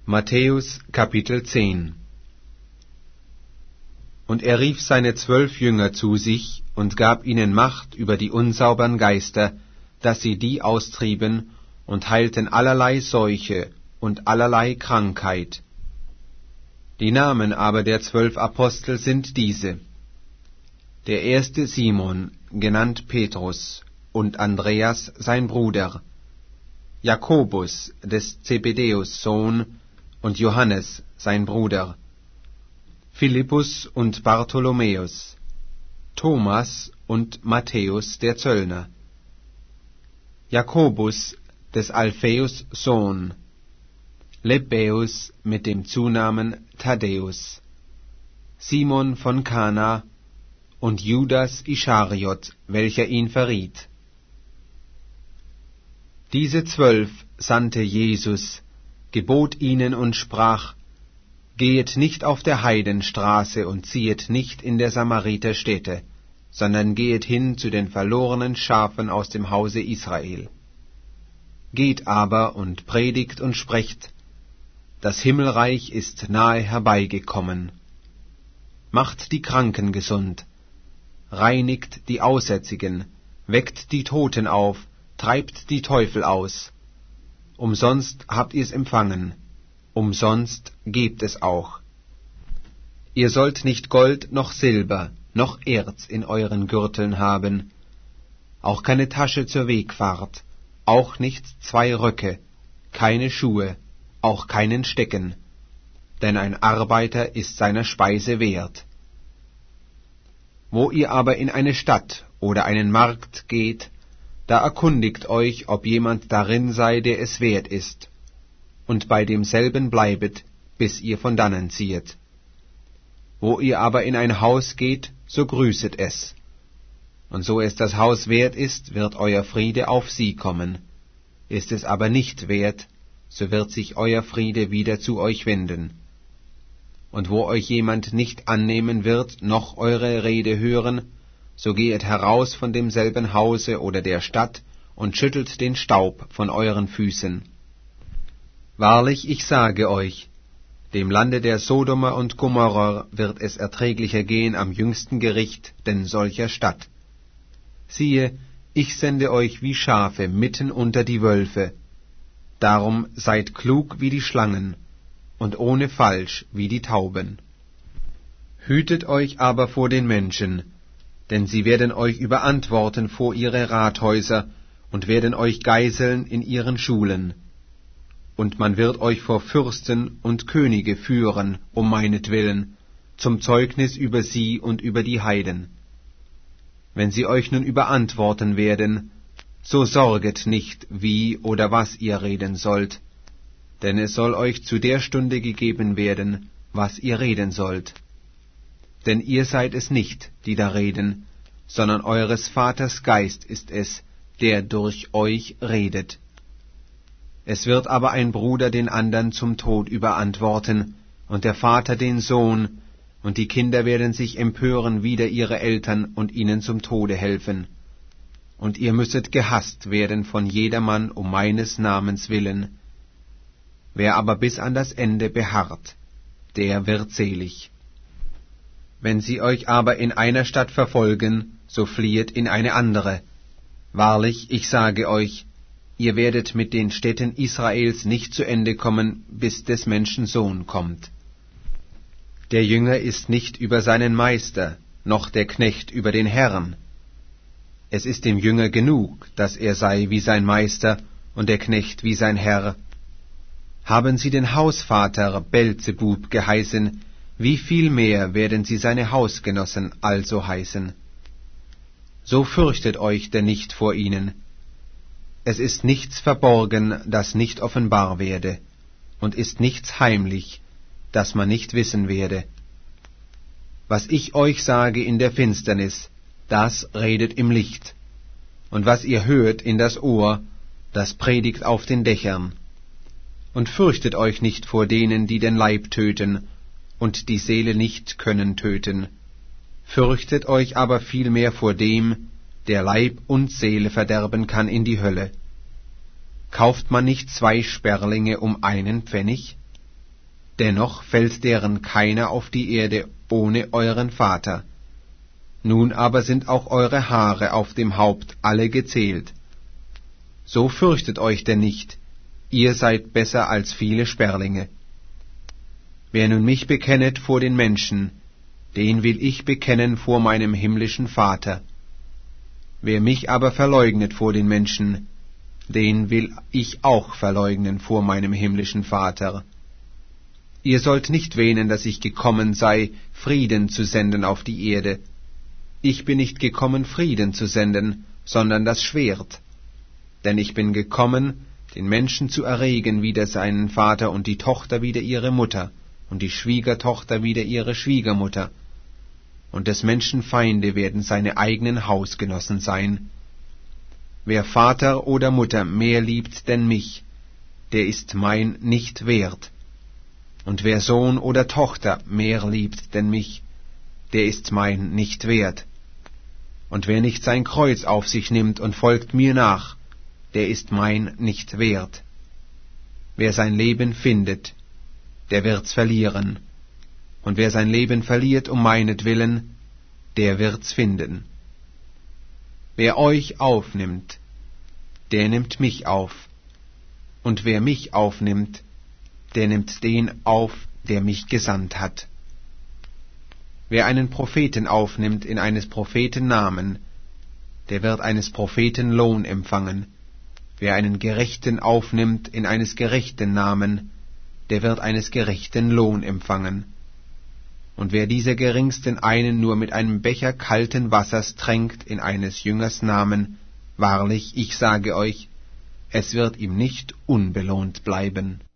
Matthäus Kapitel 10. Und er rief seine 12 Jünger zu sich und gab ihnen Macht über die unsaubern Geister, dass sie die austrieben und heilten allerlei Seuche und allerlei Krankheit. Die Namen aber der 12 Apostel sind diese: Der erste Simon, genannt Petrus, und Andreas sein Bruder, Jakobus, des Zebedäus Sohn, und Johannes sein Bruder, Philippus und Bartholomäus, Thomas und Matthäus der Zöllner, Jakobus, des Alpheus Sohn, Lebbaeus mit dem Zunamen Thaddäus, Simon von Kana und Judas Ischariot, welcher ihn verriet. Diese 12 sandte Jesus, gebot ihnen und sprach: Gehet nicht auf der Heidenstraße und ziehet nicht in der Samariterstädte, sondern gehet hin zu den verlorenen Schafen aus dem Hause Israel. Geht aber und predigt und sprecht: Das Himmelreich ist nahe herbeigekommen. Macht die Kranken gesund, reinigt die Aussätzigen, weckt die Toten auf, treibt die Teufel aus. Umsonst habt ihr's empfangen, umsonst gebt es auch. Ihr sollt nicht Gold noch Silber noch Erz in euren Gürteln haben, auch keine Tasche zur Wegfahrt, auch nicht 2 Röcke, keine Schuhe, auch keinen Stecken, denn ein Arbeiter ist seiner Speise wert. Wo ihr aber in eine Stadt oder einen Markt geht, da erkundigt euch, ob jemand darin sei, der es wert ist, und bei demselben bleibet, bis ihr von dannen ziehet. Wo ihr aber in ein Haus geht, so grüßet es. Und so es das Haus wert ist, wird euer Friede auf sie kommen. Ist es aber nicht wert, so wird sich euer Friede wieder zu euch wenden. Und wo euch jemand nicht annehmen wird, noch eure Rede hören, so gehet heraus von demselben Hause oder der Stadt und schüttelt den Staub von euren Füßen. Wahrlich, ich sage euch, dem Lande der Sodomer und Gomorrer wird es erträglicher gehen am jüngsten Gericht denn solcher Stadt. Siehe, ich sende euch wie Schafe mitten unter die Wölfe. Darum seid klug wie die Schlangen und ohne Falsch wie die Tauben. Hütet euch aber vor den Menschen, denn sie werden euch überantworten vor ihre Rathäuser und werden euch geiseln in ihren Schulen. Und man wird euch vor Fürsten und Könige führen, um meinetwillen, zum Zeugnis über sie und über die Heiden. Wenn sie euch nun überantworten werden, so sorget nicht, wie oder was ihr reden sollt, denn es soll euch zu der Stunde gegeben werden, was ihr reden sollt. Denn ihr seid es nicht, die da reden, sondern eures Vaters Geist ist es, der durch euch redet. Es wird aber ein Bruder den andern zum Tod überantworten, und der Vater den Sohn, und die Kinder werden sich empören wider ihre Eltern und ihnen zum Tode helfen. Und ihr müsset gehasst werden von jedermann um meines Namens willen. Wer aber bis an das Ende beharrt, der wird selig. Wenn sie euch aber in einer Stadt verfolgen, so fliehet in eine andere. Wahrlich, ich sage euch, ihr werdet mit den Städten Israels nicht zu Ende kommen, bis des Menschen Sohn kommt. Der Jünger ist nicht über seinen Meister, noch der Knecht über den Herrn. Es ist dem Jünger genug, dass er sei wie sein Meister und der Knecht wie sein Herr. Haben sie den Hausvater Belzebub geheißen, wie viel mehr werden sie seine Hausgenossen also heißen? So fürchtet euch denn nicht vor ihnen. Es ist nichts verborgen, das nicht offenbar werde, und ist nichts heimlich, das man nicht wissen werde. Was ich euch sage in der Finsternis, das redet im Licht, und was ihr hört in das Ohr, das predigt auf den Dächern. Und fürchtet euch nicht vor denen, die den Leib töten, und die Seele nicht können töten. Fürchtet euch aber vielmehr vor dem, der Leib und Seele verderben kann in die Hölle. Kauft man nicht 2 Sperlinge um 1 Pfennig? dennoch fällt deren keiner auf die Erde ohne euren Vater. Nun aber sind auch eure Haare auf dem Haupt alle gezählt. So fürchtet euch denn nicht, ihr seid besser als viele Sperlinge. Wer nun mich bekennet vor den Menschen, den will ich bekennen vor meinem himmlischen Vater. Wer mich aber verleugnet vor den Menschen, den will ich auch verleugnen vor meinem himmlischen Vater. Ihr sollt nicht wähnen, dass ich gekommen sei, Frieden zu senden auf die Erde. Ich bin nicht gekommen, Frieden zu senden, sondern das Schwert. Denn ich bin gekommen, den Menschen zu erregen wider seinen Vater und die Tochter wider ihre Mutter und die Schwiegertochter wider ihre Schwiegermutter. Und des Menschen Feinde werden seine eigenen Hausgenossen sein. Wer Vater oder Mutter mehr liebt denn mich, der ist mein nicht wert. Und wer Sohn oder Tochter mehr liebt denn mich, der ist mein nicht wert. Und wer nicht sein Kreuz auf sich nimmt und folgt mir nach, der ist mein nicht wert. Wer sein Leben findet, der wird's verlieren. Und wer sein Leben verliert um meinetwillen, der wird's finden. Wer euch aufnimmt, der nimmt mich auf. Und wer mich aufnimmt, der nimmt den auf, der mich gesandt hat. Wer einen Propheten aufnimmt in eines Propheten Namen, der wird eines Propheten Lohn empfangen. Wer einen Gerechten aufnimmt in eines Gerechten Namen, der wird eines Gerechten Lohn empfangen. Und wer dieser Geringsten einen nur mit einem Becher kalten Wassers tränkt in eines Jüngers Namen, wahrlich, ich sage euch, es wird ihm nicht unbelohnt bleiben.